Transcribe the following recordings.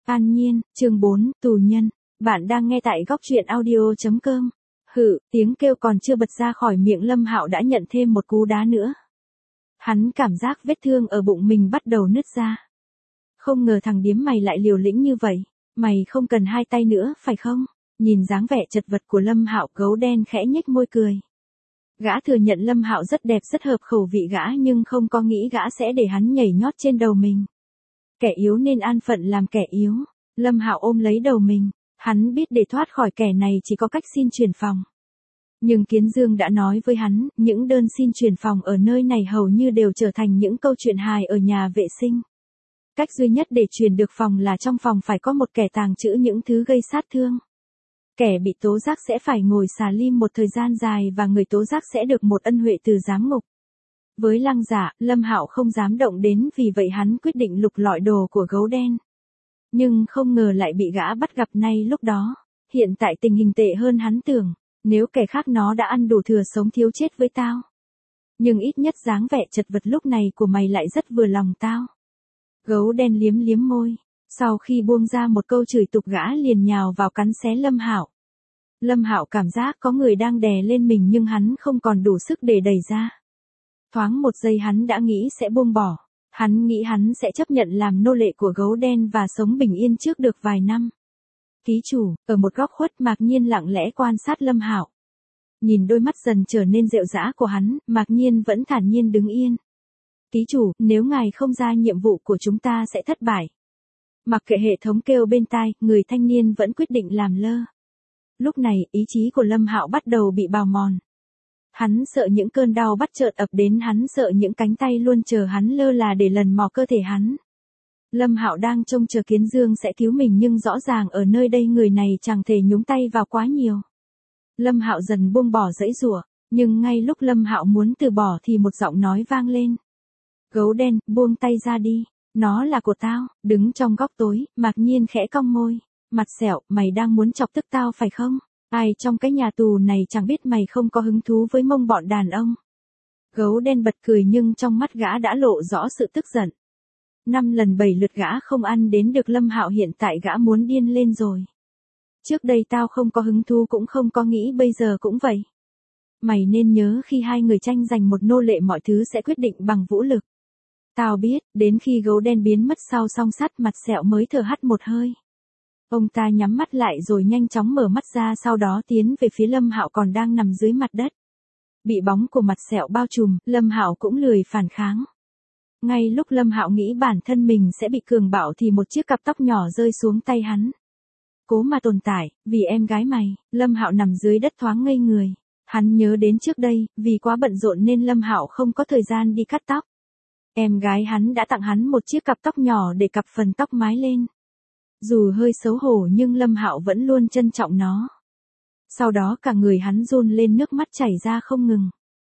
An Nhiên, chương 4, tù nhân. Bạn đang nghe tại góc truyện audio.com. Tiếng kêu còn chưa bật ra khỏi miệng Lâm Hạo đã nhận thêm một cú đá nữa. Hắn cảm giác vết thương ở bụng mình bắt đầu nứt ra. Không ngờ thằng điếm mày lại liều lĩnh như vậy, mày không cần hai tay nữa, phải không? Nhìn dáng vẻ chật vật của Lâm Hạo, gấu đen khẽ nhếch môi cười. Gã thừa nhận Lâm Hạo rất đẹp, rất hợp khẩu vị gã, nhưng không có nghĩ gã sẽ để hắn nhảy nhót trên đầu mình. Kẻ yếu nên an phận làm kẻ yếu. Lâm Hạo ôm lấy đầu mình, hắn biết để thoát khỏi kẻ này chỉ có cách xin chuyển phòng. Nhưng Kiến Dương đã nói với hắn, những đơn xin chuyển phòng ở nơi này hầu như đều trở thành những câu chuyện hài ở nhà vệ sinh. Cách duy nhất để chuyển được phòng là trong phòng phải có một kẻ tàng trữ những thứ gây sát thương. Kẻ bị tố giác sẽ phải ngồi xà lim một thời gian dài và người tố giác sẽ được một ân huệ từ giám ngục. Với Lăng Giả, Lâm Hạo không dám động đến, vì vậy hắn quyết định lục lọi đồ của gấu đen. Nhưng không ngờ lại bị gã bắt gặp ngay lúc đó. Hiện tại tình hình tệ hơn hắn tưởng, nếu kẻ khác nó đã ăn đủ thừa sống thiếu chết với tao. Nhưng ít nhất dáng vẻ chật vật lúc này của mày lại rất vừa lòng tao. Gấu đen liếm liếm môi, sau khi buông ra một câu chửi tục gã liền nhào vào cắn xé Lâm Hạo. Lâm Hạo cảm giác có người đang đè lên mình nhưng hắn không còn đủ sức để đẩy ra. Thoáng một giây hắn đã nghĩ sẽ buông bỏ. Hắn nghĩ hắn sẽ chấp nhận làm nô lệ của gấu đen và sống bình yên trước được vài năm. Ký chủ, ở một góc khuất Mạc Nhiên lặng lẽ quan sát Lâm Hạo. Nhìn đôi mắt dần trở nên rệu rã của hắn, Mạc Nhiên vẫn thản nhiên đứng yên. Ký chủ, nếu ngài không ra nhiệm vụ của chúng ta sẽ thất bại. Mặc kệ hệ thống kêu bên tai, người thanh niên vẫn quyết định làm lơ. Lúc này, ý chí của Lâm Hạo bắt đầu bị bào mòn. Hắn sợ những cơn đau bắt chợt ập đến, hắn sợ những cánh tay luôn chờ hắn lơ là để lần mò cơ thể hắn. Lâm Hạo đang trông chờ Kiến Dương sẽ cứu mình nhưng rõ ràng ở nơi đây người này chẳng thể nhúng tay vào quá nhiều. Lâm Hạo dần buông bỏ giãy giụa, nhưng ngay lúc Lâm Hạo muốn từ bỏ thì một giọng nói vang lên. Gấu đen, buông tay ra đi, nó là của tao. Đứng trong góc tối, Mạc Nhiên khẽ cong môi. Mặt sẹo, mày đang muốn chọc tức tao phải không? Ai trong cái nhà tù này chẳng biết mày không có hứng thú với mông bọn đàn ông. Gấu đen bật cười nhưng trong mắt gã đã lộ rõ sự tức giận. 5 lần 7 lượt gã không ăn đến được Lâm Hạo, hiện tại gã muốn điên lên rồi. Trước đây tao không có hứng thú cũng không có nghĩ, bây giờ cũng vậy. Mày nên nhớ khi hai người tranh giành một nô lệ mọi thứ sẽ quyết định bằng vũ lực. Tao biết, đến khi gấu đen biến mất sau song sắt, mặt sẹo mới thở hắt một hơi. Ông ta nhắm mắt lại rồi nhanh chóng mở mắt ra, sau đó tiến về phía Lâm Hạo còn đang nằm dưới mặt đất. Bị bóng của mặt sẹo bao trùm, Lâm Hạo cũng lười phản kháng. Ngay lúc Lâm Hạo nghĩ bản thân mình sẽ bị cường bạo thì một chiếc cặp tóc nhỏ rơi xuống tay hắn. Cố mà tồn tại, vì em gái mày. Lâm Hạo nằm dưới đất thoáng ngây người. Hắn nhớ đến trước đây, vì quá bận rộn nên Lâm Hạo không có thời gian đi cắt tóc. Em gái hắn đã tặng hắn một chiếc cặp tóc nhỏ để cặp phần tóc mái lên. Dù hơi xấu hổ nhưng Lâm Hạo vẫn luôn trân trọng nó. Sau đó cả người hắn run lên, nước mắt chảy ra không ngừng.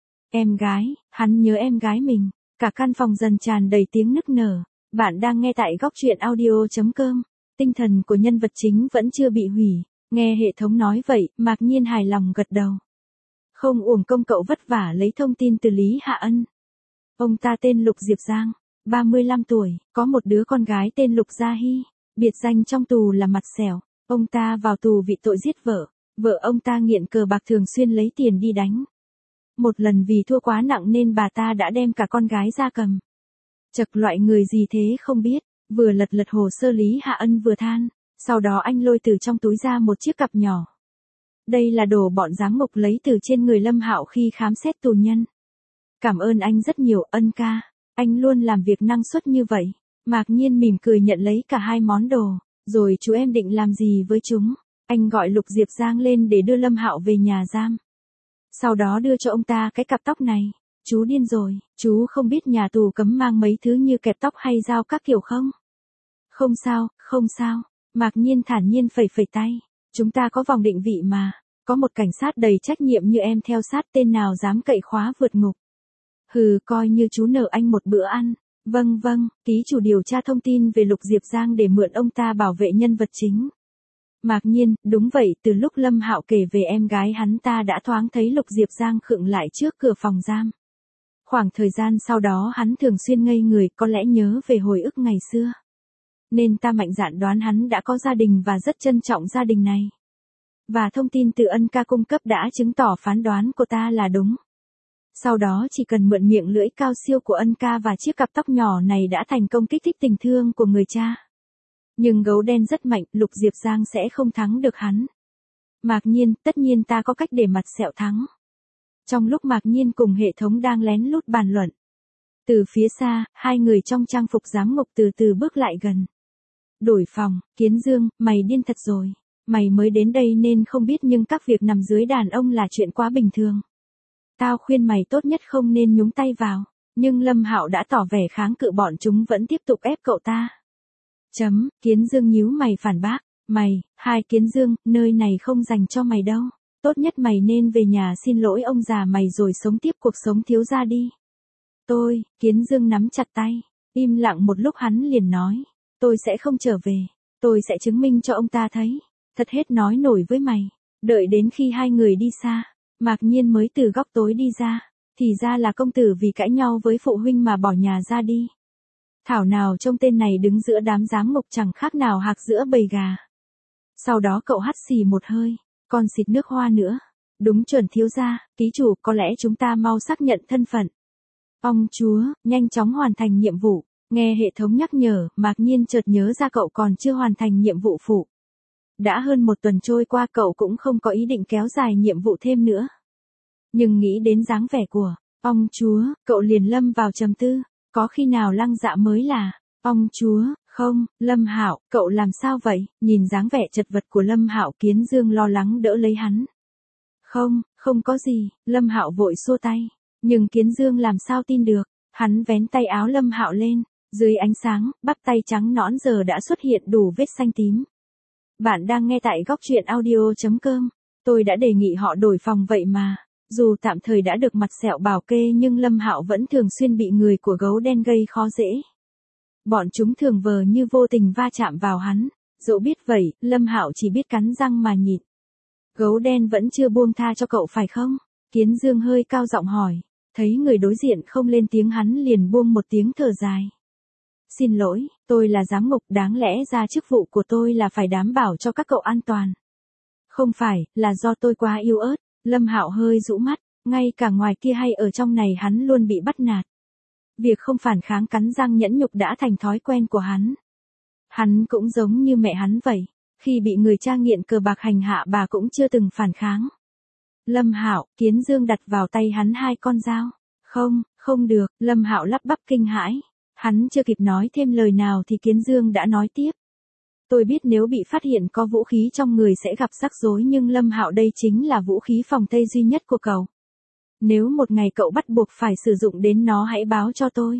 Em gái, hắn nhớ em gái mình. Cả căn phòng dần tràn đầy tiếng nức nở. Bạn đang nghe tại góc truyện audio.com. Tinh thần của nhân vật chính vẫn chưa bị hủy. Nghe hệ thống nói vậy, Mạc Nhiên hài lòng gật đầu. Không uổng công cậu vất vả lấy thông tin từ Lý Hạ Ân. Ông ta tên Lục Diệp Giang, 35 tuổi, có một đứa con gái tên Lục Gia Hy. Biệt danh trong tù là mặt sẹo. Ông ta vào tù vì tội giết vợ. Vợ ông ta nghiện cờ bạc, thường xuyên lấy tiền đi đánh. Một lần vì thua quá nặng nên bà ta đã đem cả con gái ra cầm. Chật, loại người gì thế không biết. Vừa lật lật hồ sơ Lý Hạ Ân vừa than. Sau đó anh lôi từ trong túi ra một chiếc cặp nhỏ. Đây là đồ bọn giám ngục lấy từ trên người Lâm Hạo khi khám xét tù nhân. Cảm ơn anh rất nhiều, Ân ca. Anh luôn làm việc năng suất như vậy. Mạc Nhiên mỉm cười nhận lấy cả hai món đồ. Rồi chú em định làm gì với chúng? Anh gọi Lục Diệp Giang lên để đưa Lâm Hạo về nhà giam. Sau đó đưa cho ông ta cái cặp tóc này. Chú điên rồi, chú không biết nhà tù cấm mang mấy thứ như kẹp tóc hay dao các kiểu không? Không sao, không sao. Mạc Nhiên thản nhiên phẩy phẩy tay. Chúng ta có vòng định vị mà. Có một cảnh sát đầy trách nhiệm như em theo sát, tên nào dám cậy khóa vượt ngục. Coi như chú nợ anh một bữa ăn. Vâng, ký chủ điều tra thông tin về Lục Diệp Giang để mượn ông ta bảo vệ nhân vật chính. Mạc Nhiên, đúng vậy, từ lúc Lâm Hạo kể về em gái hắn ta đã thoáng thấy Lục Diệp Giang khựng lại trước cửa phòng giam. Khoảng thời gian sau đó hắn thường xuyên ngây người, có lẽ nhớ về hồi ức ngày xưa. nên ta mạnh dạn đoán hắn đã có gia đình và rất trân trọng gia đình này. Và thông tin từ Ân ca cung cấp đã chứng tỏ phán đoán của ta là đúng. Sau đó chỉ cần mượn miệng lưỡi cao siêu của Ân ca và chiếc cặp tóc nhỏ này đã thành công kích thích tình thương của người cha. Nhưng gấu đen rất mạnh, Lục Diệp Giang sẽ không thắng được hắn. Mạc Nhiên, tất nhiên ta có cách để mặt sẹo thắng. Trong lúc Mạc Nhiên cùng hệ thống đang lén lút bàn luận. Từ phía xa, hai người trong trang phục giám ngục từ từ bước lại gần. Đổi phòng, Kiến Dương, mày điên thật rồi. Mày mới đến đây nên không biết nhưng các việc nằm dưới đàn ông là chuyện quá bình thường. Tao khuyên mày tốt nhất không nên nhúng tay vào. Nhưng Lâm Hạo đã tỏ vẻ kháng cự, bọn chúng vẫn tiếp tục ép cậu ta. Kiến Dương nhíu mày phản bác. Hai Kiến Dương, nơi này không dành cho mày đâu. Tốt nhất mày nên về nhà xin lỗi ông già mày rồi sống tiếp cuộc sống thiếu gia đi. Kiến Dương nắm chặt tay. Im lặng một lúc hắn liền nói. Tôi sẽ không trở về. Tôi sẽ chứng minh cho ông ta thấy. Thật hết nói nổi với mày. Đợi đến khi hai người đi xa, Mạc Nhiên mới từ góc tối đi ra. Thì ra là công tử vì cãi nhau với phụ huynh mà bỏ nhà ra đi. Thảo nào trông tên này đứng giữa đám giám ngục chẳng khác nào hạc giữa bầy gà. Sau đó cậu hắt xì một hơi, còn xịt nước hoa nữa. Đúng chuẩn thiếu gia, ký chủ, có lẽ chúng ta mau xác nhận thân phận. Ông chúa, nhanh chóng hoàn thành nhiệm vụ. Nghe hệ thống nhắc nhở, Mạc Nhiên chợt nhớ ra cậu còn chưa hoàn thành nhiệm vụ phụ. Đã hơn một tuần trôi qua cậu cũng không có ý định kéo dài nhiệm vụ thêm nữa. Nhưng nghĩ đến dáng vẻ của ông chúa, cậu liền lâm vào trầm tư. Có khi nào Lăng Dạ mới là ông chúa, không? Lâm Hạo, cậu làm sao vậy? Nhìn dáng vẻ chật vật của Lâm Hạo, Kiến Dương lo lắng đỡ lấy hắn. Không có gì, Lâm Hạo vội xua tay. Nhưng Kiến Dương làm sao tin được? Hắn vén tay áo Lâm Hạo lên, dưới ánh sáng, bắp tay trắng nõn giờ đã xuất hiện đủ vết xanh tím. Bạn đang nghe tại góc truyện audio.com. Tôi đã đề nghị họ đổi phòng vậy mà. Dù tạm thời đã được mặt sẹo bảo kê nhưng Lâm Hạo vẫn thường xuyên bị người của gấu đen gây khó dễ. Bọn chúng thường vờ như vô tình va chạm vào hắn. Dẫu biết vậy, Lâm Hạo chỉ biết cắn răng mà nhịn. Gấu đen vẫn chưa buông tha cho cậu phải không? Kiến Dương hơi cao giọng hỏi. Thấy người đối diện không lên tiếng hắn liền buông một tiếng thở dài. Xin lỗi, tôi là giám ngục, đáng lẽ ra chức vụ của tôi là phải đảm bảo cho các cậu an toàn. Không phải, là do tôi quá yếu ớt. Lâm Hạo hơi rũ mắt, ngay cả ngoài kia hay ở trong này hắn luôn bị bắt nạt. Việc không phản kháng cắn răng nhẫn nhục đã thành thói quen của hắn. Hắn cũng giống như mẹ hắn vậy, khi bị người cha nghiện cờ bạc hành hạ bà cũng chưa từng phản kháng. Lâm Hạo, Kiến Dương đặt vào tay hắn hai con dao. Không được, Lâm Hạo lắp bắp kinh hãi. Hắn chưa kịp nói thêm lời nào thì Kiến Dương đã nói tiếp. Tôi biết nếu bị phát hiện có vũ khí trong người sẽ gặp rắc rối nhưng Lâm Hạo đây chính là vũ khí phòng Tây duy nhất của cậu. Nếu một ngày cậu bắt buộc phải sử dụng đến nó hãy báo cho tôi.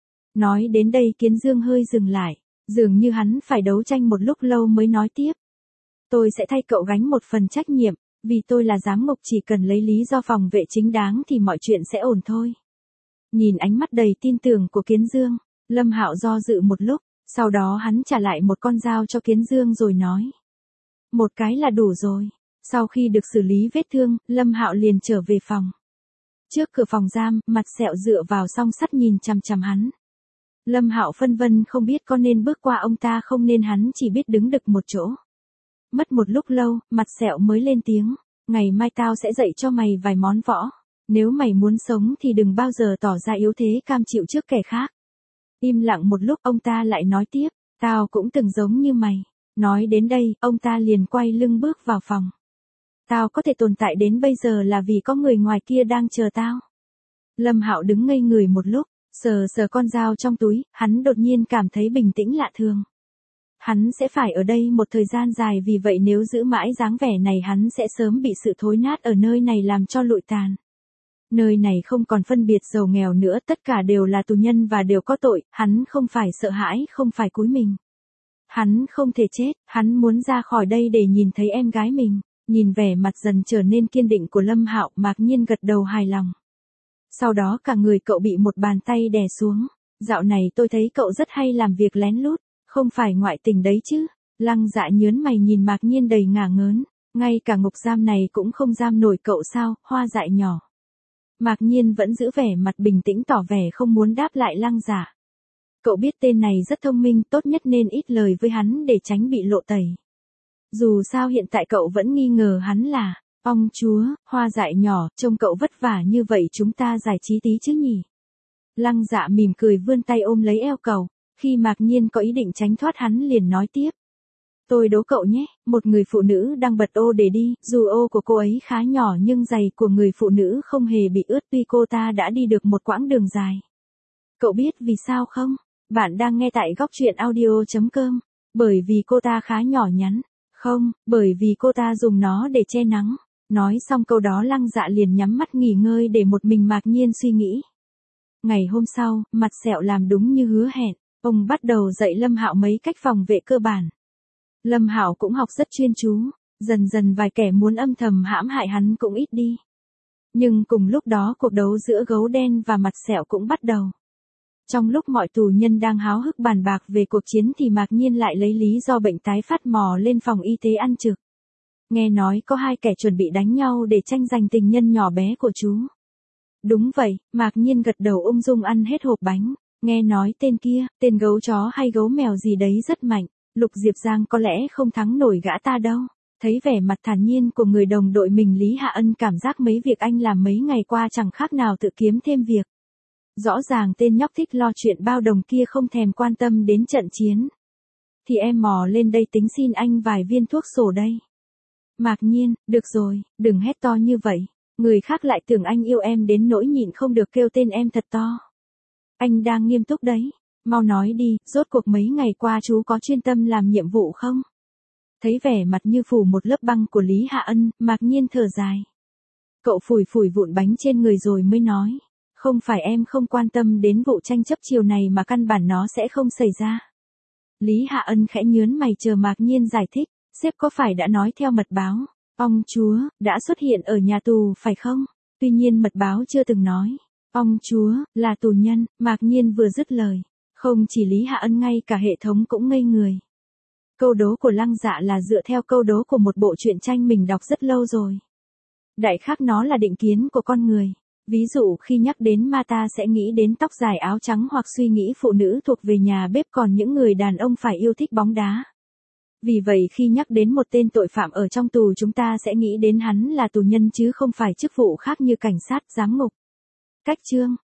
Nói đến đây Kiến Dương hơi dừng lại, dường như hắn phải đấu tranh một lúc lâu mới nói tiếp. Tôi sẽ thay cậu gánh một phần trách nhiệm, vì tôi là giám ngục, chỉ cần lấy lý do phòng vệ chính đáng thì mọi chuyện sẽ ổn thôi. Nhìn ánh mắt đầy tin tưởng của Kiến Dương, Lâm Hạo do dự một lúc, sau đó hắn trả lại một con dao cho Kiến Dương rồi nói. Một cái là đủ rồi. Sau khi được xử lý vết thương, Lâm Hạo liền trở về phòng. Trước cửa phòng giam, mặt sẹo dựa vào song sắt nhìn chằm chằm hắn. Lâm Hạo phân vân không biết có nên bước qua ông ta không nên hắn chỉ biết đứng đực một chỗ. Mất một lúc lâu, mặt sẹo mới lên tiếng. Ngày mai tao sẽ dạy cho mày vài món võ. Nếu mày muốn sống thì đừng bao giờ tỏ ra yếu thế cam chịu trước kẻ khác. Im lặng một lúc ông ta lại nói tiếp. Tao cũng từng giống như mày. Nói đến đây, ông ta liền quay lưng bước vào phòng. Tao có thể tồn tại đến bây giờ là vì có người ngoài kia đang chờ tao. Lâm Hạo đứng ngây người một lúc, sờ con dao trong túi, hắn đột nhiên cảm thấy bình tĩnh lạ thường. Hắn sẽ phải ở đây một thời gian dài, vì vậy nếu giữ mãi dáng vẻ này hắn sẽ sớm bị sự thối nát ở nơi này làm cho lụi tàn. Nơi này không còn phân biệt giàu nghèo nữa, tất cả đều là tù nhân và đều có tội, hắn không phải sợ hãi, không phải cúi mình. Hắn không thể chết, hắn muốn ra khỏi đây để nhìn thấy em gái mình. Nhìn vẻ mặt dần trở nên kiên định của Lâm Hạo, Mạc Nhiên gật đầu hài lòng. Sau đó cả người cậu bị một bàn tay đè xuống. Dạo này tôi thấy cậu rất hay làm việc lén lút, không phải ngoại tình đấy chứ? Lăng Dạ nhớn mày nhìn Mạc Nhiên đầy ngả ngớn. Ngay cả ngục giam này cũng không giam nổi cậu sao? Hoa dại nhỏ. Mạc Nhiên vẫn giữ vẻ mặt bình tĩnh tỏ vẻ không muốn đáp lại Lăng Dạ. Cậu biết tên này rất thông minh, tốt nhất nên ít lời với hắn để tránh bị lộ tẩy. Dù sao hiện tại cậu vẫn nghi ngờ hắn là, ông chúa, hoa dại nhỏ, trông cậu vất vả như vậy chúng ta giải trí tí chứ nhỉ. Lăng Dạ mỉm cười vươn tay ôm lấy eo cậu, khi Mạc Nhiên có ý định tránh thoát hắn liền nói tiếp. Tôi đố cậu nhé, một người phụ nữ đang bật ô để đi, dù ô của cô ấy khá nhỏ nhưng giày của người phụ nữ không hề bị ướt tuy cô ta đã đi được một quãng đường dài. Cậu biết vì sao không? Bạn đang nghe tại góc truyện audio.com. Bởi vì cô ta khá nhỏ nhắn. Không, bởi vì cô ta dùng nó để che nắng. Nói xong câu đó Lăng Dạ liền nhắm mắt nghỉ ngơi để một mình Mạc Nhiên suy nghĩ. Ngày hôm sau, Mặt Sẹo làm đúng như hứa hẹn. Ông bắt đầu dạy Lâm Hạo mấy cách phòng vệ cơ bản. Lâm Hạo cũng học rất chuyên chú. Dần dần vài kẻ muốn âm thầm hãm hại hắn cũng ít đi. Nhưng cùng lúc đó cuộc đấu giữa Gấu Đen và Mặt Sẹo cũng bắt đầu. Trong lúc mọi tù nhân đang háo hức bàn bạc về cuộc chiến thì Mạc Nhiên lại lấy lý do bệnh tái phát mò lên phòng y tế ăn trực. Nghe nói có hai kẻ chuẩn bị đánh nhau để tranh giành tình nhân nhỏ bé của chú. Đúng vậy, Mạc Nhiên gật đầu ung dung ăn hết hộp bánh. Nghe nói tên kia, tên gấu chó hay gấu mèo gì đấy rất mạnh. Lục Diệp Giang có lẽ không thắng nổi gã ta đâu. Thấy vẻ mặt thản nhiên của người đồng đội mình Lý Hạ Ân cảm giác mấy việc anh làm mấy ngày qua chẳng khác nào tự kiếm thêm việc. Rõ ràng tên nhóc thích lo chuyện bao đồng kia không thèm quan tâm đến trận chiến. Thì em mò lên đây tính xin anh vài viên thuốc sổ đây. Mạc Nhiên, được rồi, đừng hét to như vậy. Người khác lại tưởng anh yêu em đến nỗi nhịn không được kêu tên em thật to. Anh đang nghiêm túc đấy. Mau nói đi, rốt cuộc mấy ngày qua chú có chuyên tâm làm nhiệm vụ không? Thấy vẻ mặt như phủ một lớp băng của Lý Hạ Ân, Mạc Nhiên thở dài. Cậu phủi phủi vụn bánh trên người rồi mới nói. Không phải em không quan tâm đến vụ tranh chấp chiều này mà căn bản nó sẽ không xảy ra. Lý Hạ Ân khẽ nhớn mày chờ Mạc Nhiên giải thích. Sếp có phải đã nói theo mật báo, ông chúa, đã xuất hiện ở nhà tù phải không? Tuy nhiên mật báo chưa từng nói. Ông chúa, là tù nhân, Mạc Nhiên vừa dứt lời. Không chỉ Lý Hạ Ân ngay cả hệ thống cũng ngây người. Câu đố của Lăng Dạ là dựa theo câu đố của một bộ truyện tranh mình đọc rất lâu rồi. Đại khái nó là định kiến của con người. Ví dụ khi nhắc đến ma ta sẽ nghĩ đến tóc dài áo trắng hoặc suy nghĩ phụ nữ thuộc về nhà bếp còn những người đàn ông phải yêu thích bóng đá. Vì vậy khi nhắc đến một tên tội phạm ở trong tù chúng ta sẽ nghĩ đến hắn là tù nhân chứ không phải chức vụ khác như cảnh sát, giám ngục. Cách chương